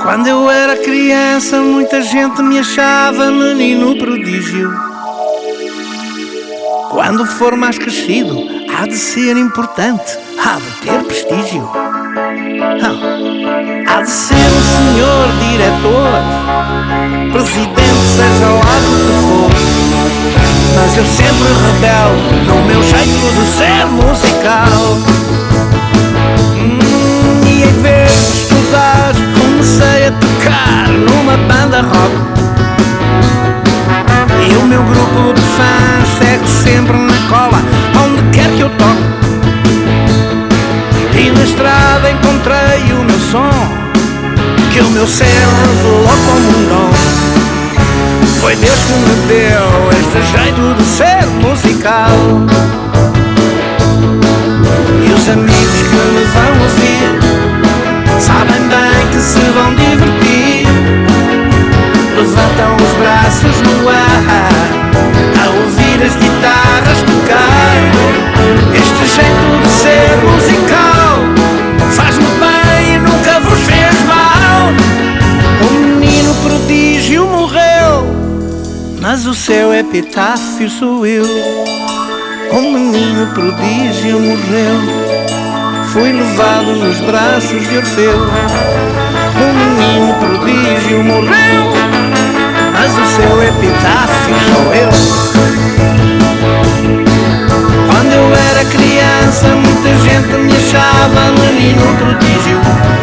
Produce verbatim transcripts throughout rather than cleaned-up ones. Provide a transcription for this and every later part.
Quando eu era criança, muita gente me achava menino prodígio. Quando for mais crescido, há de ser importante, há de ter prestígio. Há de ser um senhor diretor, presidente, seja lá do que for. Mas eu sempre rebelde no meu jeito de ser musical. hum, E em vez de estudar, comecei a tocar numa banda rock. E o meu grupo de fãs segue sempre na cola, onde quer que eu toque. E na estrada encontrei o meu som, que o meu cérebro revelou como um dom. Foi Deus que me deu este jeito de ser musical. E os amigos que me vão ouvir sabem bem que se vão divertir. Levantam os braços no ar a ouvir as guitarras tocar. Este jeito de ser musical faz-me bem e nunca vos fez mal. O menino prodígio morreu, mas o seu epitáfio sou eu. O menino prodígio morreu, fui levado nos braços de Orfeu. O menino prodígio morreu, mas o seu epitáfio sou eu. Quando eu era criança, muita gente me achava menino prodígio.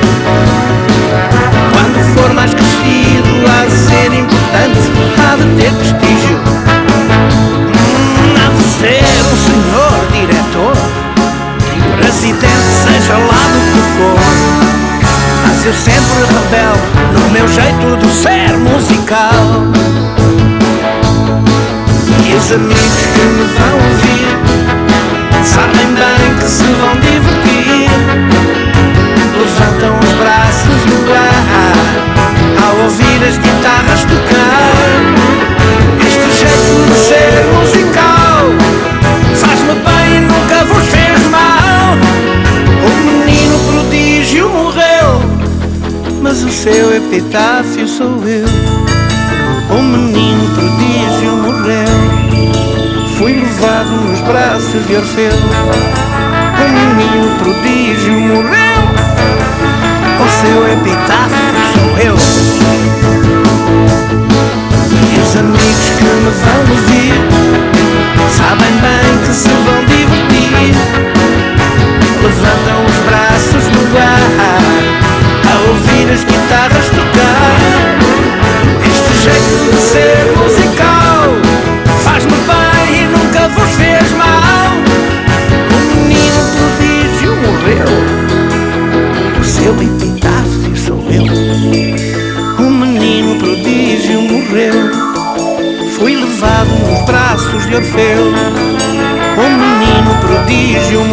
Quando for mais crescido, há de ser importante, há de ter prestígio. hum, Há de ser um senhor diretor, presidente, seja lá do que for. Mas eu sempre rebelde no meu jeito de ser musical. E os amigos que me vão ouvir sabem bem que se vão divertir. Levantam os braços no ar ao ouvir as guitarras tocar. Este jeito de ser musical faz-me bem e nunca vos fez mal. O menino prodígio morreu, mas o seu epitáfio sou eu. O menino prodígio morreu, fui levado nos braços de Orfeu. O menino prodígio morreu, o seu epitáfio sou eu. E os amigos que me vão ouvir sabem bem que se vão divertir. Levantam os braços no ar a ouvir as guitarras tocar. Este jeito de ser musical faz-me bem e nunca vos fez mal. O menino prodígio morreu, o seu epitáfio sou eu. O menino prodígio morreu, fui levado nos braços de Orfeu. O menino prodígio